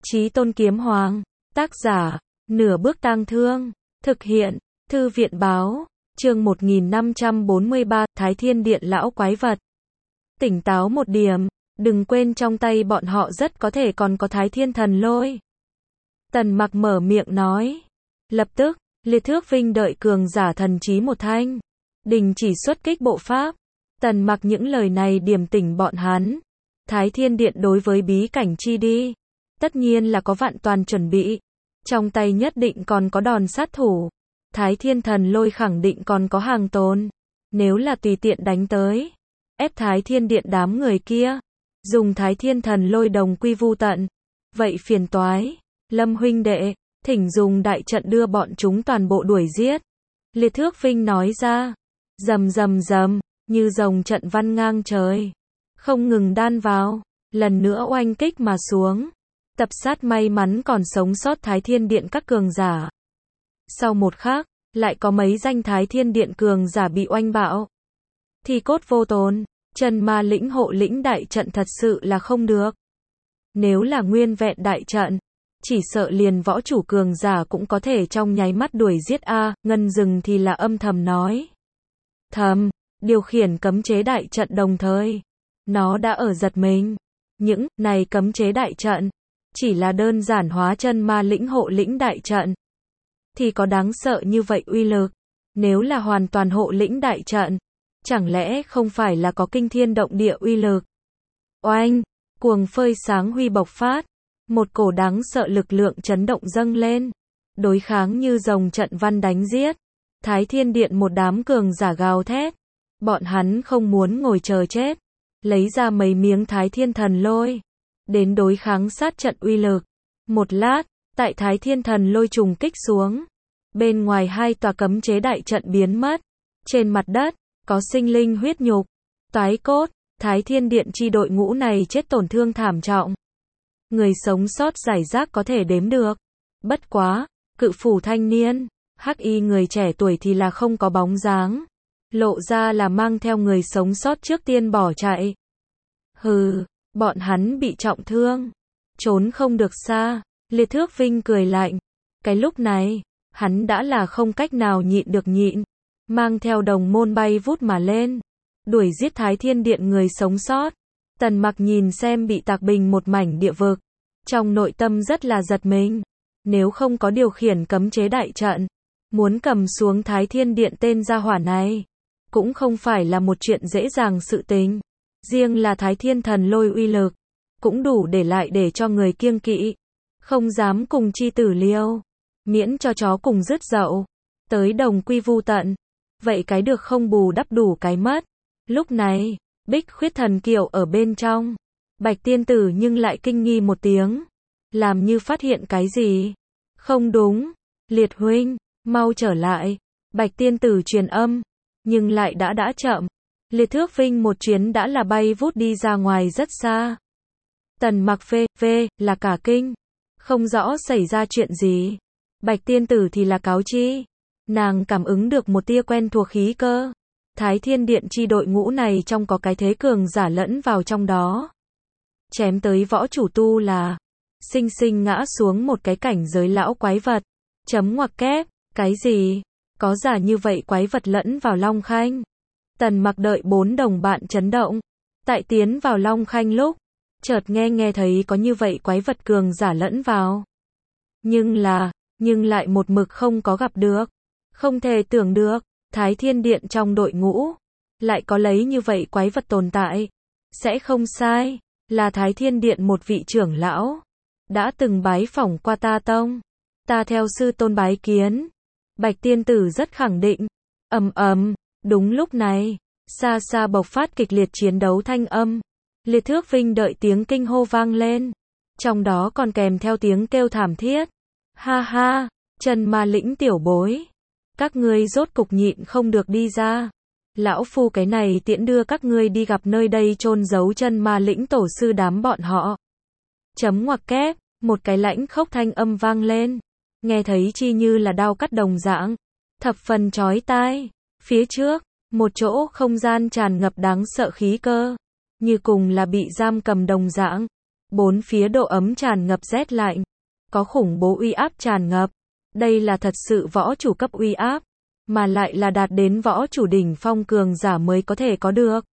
Chí Tôn Kiếm Hoàng. Tác giả, Nửa Bước Tang Thương. Thực hiện, Thư viện báo. Chương 1543, Thái Thiên Điện lão quái vật. Tỉnh táo một điểm, đừng quên trong tay bọn họ rất có thể còn có Thái Thiên Thần Lôi. Tần Mặc mở miệng nói. Lập tức, Liệt Thước Vinh đợi cường giả thần trí một thanh. Đình chỉ xuất kích bộ pháp. Tần Mặc những lời này điểm tỉnh bọn hắn. Thái Thiên Điện đối với bí cảnh chi đi. Tất nhiên là có vạn toàn chuẩn bị. Trong tay nhất định còn có đòn sát thủ. Thái Thiên Thần Lôi khẳng định còn có hàng tồn. Nếu là tùy tiện đánh tới, ép Thái Thiên Điện đám người kia, dùng Thái Thiên Thần Lôi đồng quy vu tận, vậy phiền toái. Lâm huynh đệ, thỉnh dùng đại trận đưa bọn chúng toàn bộ đuổi giết. Liệt Thước Vinh nói ra. Rầm rầm rầm, như rồng trận văn ngang trời, không ngừng đan vào, lần nữa oanh kích mà xuống. Tập sát may mắn còn sống sót Thái Thiên Điện các cường giả. Sau một khắc, lại có mấy danh Thái Thiên Điện cường giả bị oanh bạo. Thì cốt vô tồn, Trần Ma lĩnh hộ lĩnh đại trận thật sự là không được. Nếu là nguyên vẹn đại trận, chỉ sợ liền võ chủ cường giả cũng có thể trong nháy mắt đuổi giết a. Ngân Dừng thì là âm thầm nói. Thầm, điều khiển cấm chế đại trận đồng thời. Nó đã ở giật mình. Những này cấm chế đại trận, chỉ là đơn giản hóa Chân Ma lĩnh hộ lĩnh đại trận. Thì có đáng sợ như vậy uy lực. Nếu là hoàn toàn hộ lĩnh đại trận, chẳng lẽ không phải là có kinh thiên động địa uy lực. Oanh, cuồng phơi sáng huy bộc phát. Một cổ đáng sợ lực lượng chấn động dâng lên. Đối kháng như rồng trận văn đánh giết. Thái Thiên Điện một đám cường giả gào thét. Bọn hắn không muốn ngồi chờ chết. Lấy ra mấy miếng Thái Thiên Thần Lôi. Đến đối kháng sát trận uy lực. Một lát, tại Thái Thiên Thần Lôi trùng kích xuống. Bên ngoài hai tòa cấm chế đại trận biến mất. Trên mặt đất, có sinh linh huyết nhục, toái cốt. Thái Thiên Điện chi đội ngũ này chết tổn thương thảm trọng. Người sống sót rải rác có thể đếm được. Bất quá, cự phủ thanh niên, hắc y người trẻ tuổi thì là không có bóng dáng. Lộ ra là mang theo người sống sót trước tiên bỏ chạy. Hừ, bọn hắn bị trọng thương. Trốn không được xa. Liệt Thước Vinh cười lạnh. Cái lúc này, hắn đã là không cách nào nhịn được nhịn. Mang theo đồng môn bay vút mà lên. Đuổi giết Thái Thiên Điện người sống sót. Tần Mặc nhìn xem bị tạc bình một mảnh địa vực. Trong nội tâm rất là giật mình. Nếu không có điều khiển cấm chế đại trận, muốn cầm xuống Thái Thiên Điện tên gia hỏa này, cũng không phải là một chuyện dễ dàng sự tình. Riêng là Thái Thiên Thần Lôi uy lực, cũng đủ để lại để cho người kiêng kỵ. Không dám cùng chi tử liêu. Miễn cho chó cùng rứt dậu. Tới đồng quy vu tận. Vậy cái được không bù đắp đủ cái mất. Lúc này, Bích Khuyết Thần Kiều ở bên trong. Bạch Tiên Tử nhưng lại kinh nghi một tiếng. Làm như phát hiện cái gì. Không đúng. Liệt huynh, mau trở lại. Bạch Tiên Tử truyền âm. Nhưng lại đã chậm. Liệt Thước Vinh một chuyến đã là bay vút đi ra ngoài rất xa. Tần Mặc phê, là cả kinh. Không rõ xảy ra chuyện gì. Bạch Tiên Tử thì là cáo chi. Nàng cảm ứng được một tia quen thuộc khí cơ. Thái Thiên Điện chi đội ngũ này trong có cái thế cường giả lẫn vào trong đó. Chém tới võ chủ tu là sinh sinh ngã xuống một cái cảnh giới lão quái vật. Chấm ngoặc kép, cái gì? Có giả như vậy quái vật lẫn vào Long Khanh. Tần Mặc đợi bốn đồng bạn chấn động. Tại tiến vào Long Khanh lúc, chợt nghe thấy có như vậy quái vật cường giả lẫn vào. Nhưng lại một mực không có gặp được. Không thể tưởng được, Thái Thiên Điện trong đội ngũ, lại có lấy như vậy quái vật tồn tại. Sẽ không sai, là Thái Thiên Điện một vị trưởng lão. Đã từng bái phỏng qua ta tông. Ta theo sư tôn bái kiến. Bạch Tiên Tử rất khẳng định. Đúng lúc này, xa xa bộc phát kịch liệt chiến đấu thanh âm. Liệt Thước Vinh đợi tiếng kinh hô vang lên. Trong đó còn kèm theo tiếng kêu thảm thiết. Ha ha, Trần Ma lĩnh tiểu bối. Các ngươi rốt cục nhịn không được đi ra. Lão phu cái này tiễn đưa các ngươi đi gặp nơi đây chôn giấu Chân Ma lĩnh tổ sư đám bọn họ. Chấm ngoặc kép, một cái lãnh khốc thanh âm vang lên. Nghe thấy chi như là đao cắt đồng dạng. Thập phần chói tai. Phía trước, một chỗ không gian tràn ngập đáng sợ khí cơ. Như cùng là bị giam cầm đồng dạng. Bốn phía độ ấm tràn ngập rét lạnh. Có khủng bố uy áp tràn ngập. Đây là thật sự võ chủ cấp uy áp, mà lại là đạt đến võ chủ đỉnh phong cường giả mới có thể có được.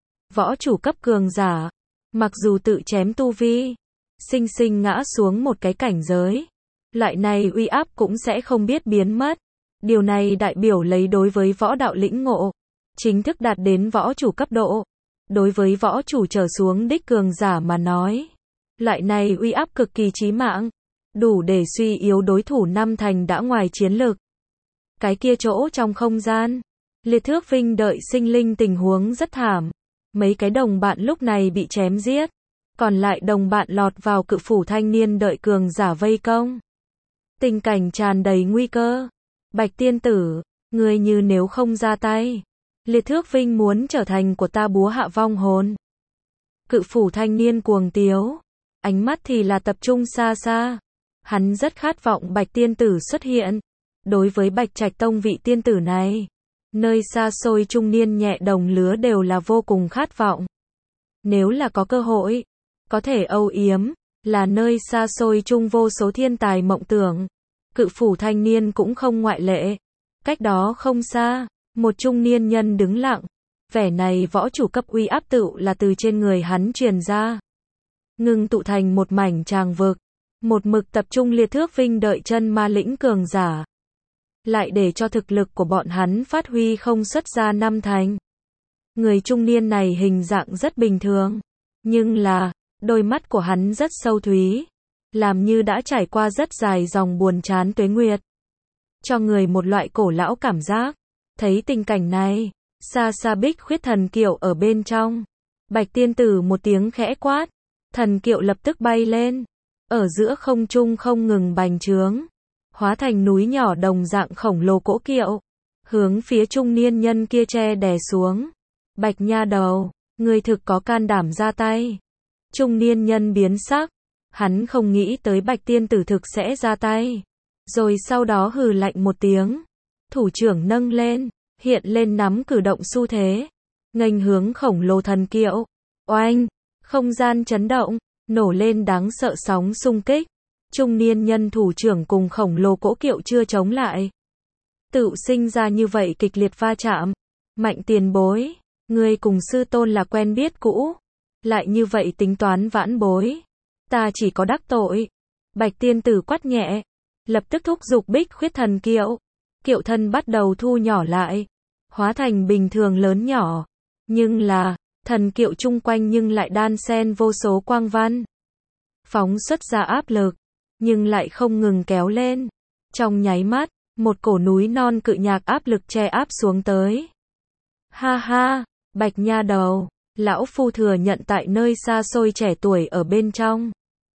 Võ chủ cấp cường giả, mặc dù tự chém tu vi, sinh sinh ngã xuống một cái cảnh giới, loại này uy áp cũng sẽ không biết biến mất. Điều này đại biểu lấy đối với võ đạo lĩnh ngộ, chính thức đạt đến võ chủ cấp độ. Đối với võ chủ trở xuống đích cường giả mà nói, loại này uy áp cực kỳ chí mạng, đủ để suy yếu đối thủ năm thành đã ngoài chiến lực. Cái kia chỗ trong không gian, Liệt Thước Vinh đợi sinh linh tình huống rất thảm. Mấy cái đồng bạn lúc này bị chém giết, còn lại đồng bạn lọt vào cự phủ thanh niên đợi cường giả vây công. Tình cảnh tràn đầy nguy cơ. Bạch tiên tử, ngươi như nếu không ra tay, Liệt Thước Vinh muốn trở thành của ta búa hạ vong hồn. Cự phủ thanh niên cuồng tiếu, ánh mắt thì là tập trung xa xa. Hắn rất khát vọng Bạch tiên tử xuất hiện. Đối với Bạch Trạch Tông vị tiên tử này, nơi xa xôi trung niên nhẹ đồng lứa đều là vô cùng khát vọng. Nếu là có cơ hội, có thể âu yếm, là nơi xa xôi chung vô số thiên tài mộng tưởng. Cự phủ thanh niên cũng không ngoại lệ. Cách đó không xa, một trung niên nhân đứng lặng. Vẻ này võ chủ cấp uy áp tựu là từ trên người hắn truyền ra. Ngưng tụ thành một mảnh tràng vực. Một mực tập trung Liệt Thước Vinh đợi chân ma lĩnh cường giả. Lại để cho thực lực của bọn hắn phát huy không xuất ra năm thành. Người trung niên này hình dạng rất bình thường. Nhưng là, đôi mắt của hắn rất sâu thúy. Làm như đã trải qua rất dài dòng buồn chán tuế nguyệt. Cho người một loại cổ lão cảm giác. Thấy tình cảnh này, xa xa Bích Khuyết thần kiệu ở bên trong. Bạch tiên tử một tiếng khẽ quát. Thần kiệu lập tức bay lên. Ở giữa không trung không ngừng bành trướng. Hóa thành núi nhỏ đồng dạng khổng lồ cỗ kiệu. Hướng phía trung niên nhân kia che đè xuống. Bạch nha đầu, ngươi thực có can đảm ra tay. Trung niên nhân biến sắc. Hắn không nghĩ tới Bạch tiên tử thực sẽ ra tay. Rồi sau đó hừ lạnh một tiếng. Thủ trưởng nâng lên, hiện lên nắm cử động xu thế. Nghênh hướng khổng lồ thần kiệu. Oanh, không gian chấn động, nổ lên đáng sợ sóng xung kích. Trung niên nhân thủ trưởng cùng khổng lồ cỗ kiệu chưa chống lại. Tự sinh ra như vậy kịch liệt va chạm. Mạnh tiền bối, ngươi cùng sư tôn là quen biết cũ. Lại như vậy tính toán vãn bối. Ta chỉ có đắc tội. Bạch tiên tử quát nhẹ. Lập tức thúc giục Bích Khuyết thần kiệu. Kiệu thân bắt đầu thu nhỏ lại. Hóa thành bình thường lớn nhỏ. Nhưng là, thần kiệu chung quanh nhưng lại đan xen vô số quang văn. Phóng xuất ra áp lực. Nhưng lại không ngừng kéo lên. Trong nháy mắt, một cổ núi non cự nhạc áp lực che áp xuống tới. Ha ha, Bạch nha đầu, lão phu thừa nhận tại nơi xa xôi trẻ tuổi ở bên trong.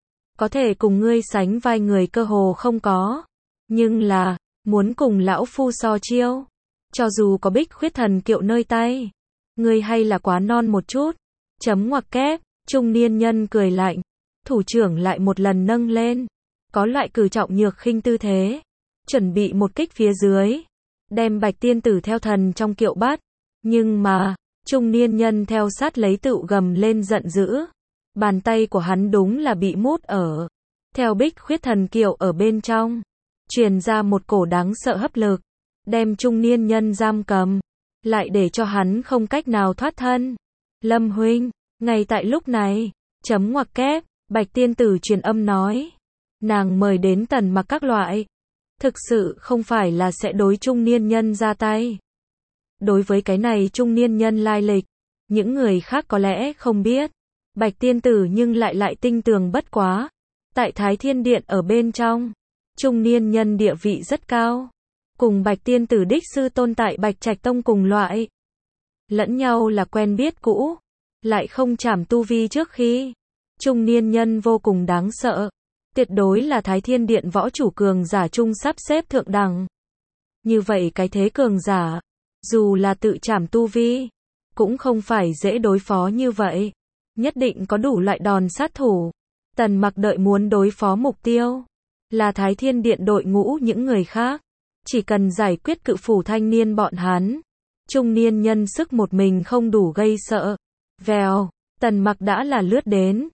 Có thể cùng ngươi sánh vai người cơ hồ không có. Nhưng là, muốn cùng lão phu so chiêu. Cho dù có Bích Khuyết thần kiệu nơi tay. Ngươi hay là quá non một chút. Chấm ngoặc kép, trung niên nhân cười lạnh. Thủ trưởng lại một lần nâng lên. Có loại cử trọng nhược khinh tư thế. Chuẩn bị một kích phía dưới. Đem Bạch tiên tử theo thần trong kiệu bắt. Nhưng mà, trung niên nhân theo sát lấy tựu gầm lên giận dữ. Bàn tay của hắn đúng là bị mút ở. Theo Bích Khuyết thần kiệu ở bên trong. Truyền ra một cổ đáng sợ hấp lực. Đem trung niên nhân giam cầm. Lại để cho hắn không cách nào thoát thân. Lâm huynh, ngay tại lúc này. Chấm ngoặc kép, Bạch tiên tử truyền âm nói. Nàng mời đến Tần Mặc các loại. Thực sự không phải là sẽ đối trung niên nhân ra tay. Đối với cái này trung niên nhân lai lịch. Những người khác có lẽ không biết. Bạch tiên tử nhưng lại tinh tường bất quá. Tại Thái Thiên Điện ở bên trong. Trung niên nhân địa vị rất cao. Cùng Bạch tiên tử đích sư tôn tại Bạch Trạch Tông cùng loại. Lẫn nhau là quen biết cũ. Lại không chảm tu vi trước khi. Trung niên nhân vô cùng đáng sợ. Tuyệt đối là Thái Thiên Điện võ chủ cường giả chung sắp xếp thượng đẳng. Như vậy cái thế cường giả. Dù là tự chảm tu vi. Cũng không phải dễ đối phó như vậy. Nhất định có đủ loại đòn sát thủ. Tần Mặc đợi muốn đối phó mục tiêu. Là Thái Thiên Điện đội ngũ những người khác. Chỉ cần giải quyết cự phủ thanh niên bọn hắn. Trung niên nhân sức một mình không đủ gây sợ. Vèo, Tần Mặc đã là lướt đến.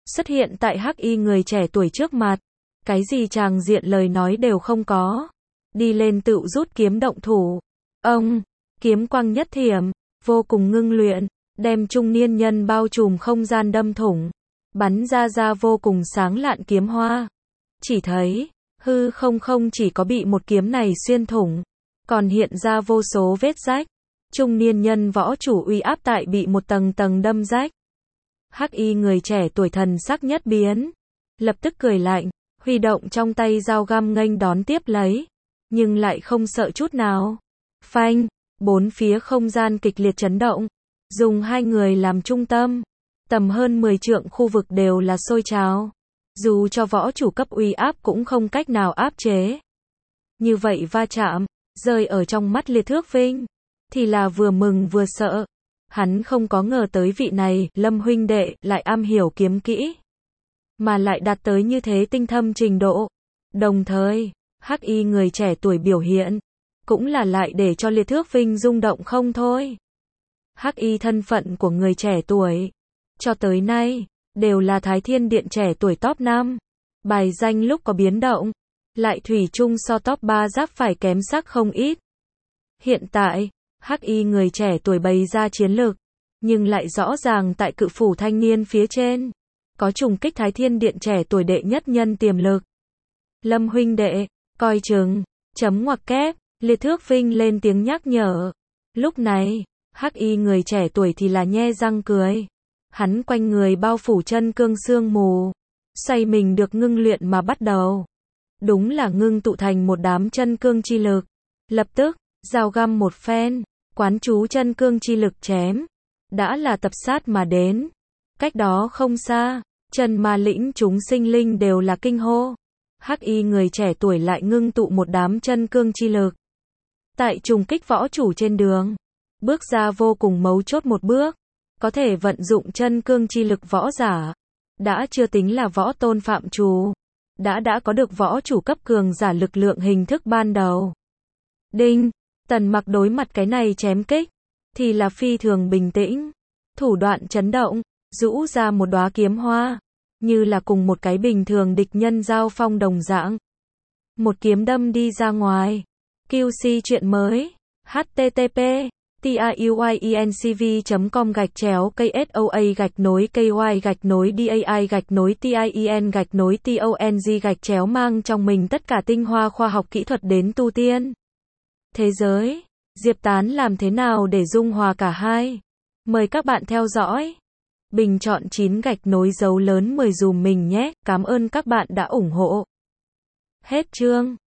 xuất hiện tại hắc y người trẻ tuổi trước mặt. Cái gì tràng diện lời nói đều không có. Đi lên tự rút kiếm động thủ. Ông, kiếm quang nhất thiểm, vô cùng ngưng luyện, đem trung niên nhân bao trùm không gian đâm thủng, bắn ra vô cùng sáng lạn kiếm hoa. Chỉ thấy, hư không chỉ có bị một kiếm này xuyên thủng, còn hiện ra vô số vết rách. Trung niên nhân võ chủ uy áp tại bị một tầng tầng đâm rách. Hắc y người trẻ tuổi thần sắc nhất biến, lập tức cười lạnh, huy động trong tay dao găm nghênh đón tiếp lấy, nhưng lại không sợ chút nào. Phanh, bốn phía không gian kịch liệt chấn động, dùng hai người làm trung tâm, tầm hơn 10 trượng khu vực đều là sôi trào. Dù cho võ chủ cấp uy áp cũng không cách nào áp chế. Như vậy va chạm, rơi ở trong mắt Liệt Thước Vinh, thì là vừa mừng vừa sợ. Hắn không có ngờ tới vị này, Lâm huynh đệ, lại am hiểu kiếm kỹ, mà lại đạt tới như thế tinh thâm trình độ. Đồng thời, hắc y người trẻ tuổi biểu hiện, cũng là lại để cho Liệt Thước Vinh rung động không thôi. Hắc y thân phận của người trẻ tuổi, cho tới nay, đều là Thái Thiên Điện trẻ tuổi top 5. Bài danh lúc có biến động, lại thủy chung so top 3 giáp phải kém sắc không ít. Hiện tại, hắc y người trẻ tuổi bày ra chiến lược, nhưng lại rõ ràng tại cự phủ thanh niên phía trên, có trùng kích Thái Thiên Điện trẻ tuổi đệ nhất nhân tiềm lực. Lâm huynh đệ, coi chừng, chấm ngoặc kép, Liệt Thước Vinh lên tiếng nhắc nhở. Lúc này, hắc y người trẻ tuổi thì là nhe răng cười. Hắn quanh người bao phủ chân cương sương mù, xoay mình được ngưng luyện mà bắt đầu. Đúng là ngưng tụ thành một đám chân cương chi lực. Lập tức, dao găm một phen, quán chú chân cương chi lực chém. Đã là tập sát mà đến. Cách đó không xa, chân ma lĩnh chúng sinh linh đều là kinh hô. Hắc y người trẻ tuổi lại ngưng tụ một đám chân cương chi lực. Tại trùng kích võ chủ trên đường, bước ra vô cùng mấu chốt một bước. Có thể vận dụng chân cương chi lực võ giả, đã chưa tính là võ tôn phạm chủ, đã có được võ chủ cấp cường giả lực lượng hình thức ban đầu. Đinh, Tần Mặc đối mặt cái này chém kích, thì là phi thường bình tĩnh, thủ đoạn chấn động, rũ ra một đóa kiếm hoa, như là cùng một cái bình thường địch nhân giao phong đồng dạng. Một kiếm đâm đi ra ngoài. QC chuyện mới, http tiuyencv.com/KSOA-KY-DAI-TIEN-TONG mang trong mình tất cả tinh hoa khoa học kỹ thuật đến tu tiên. Thế giới, Diệp Tán làm thế nào để dung hòa cả hai? Mời các bạn theo dõi. Bình chọn 9 gạch nối dấu lớn 10 dùm mình nhé, cảm ơn các bạn đã ủng hộ. Hết chương.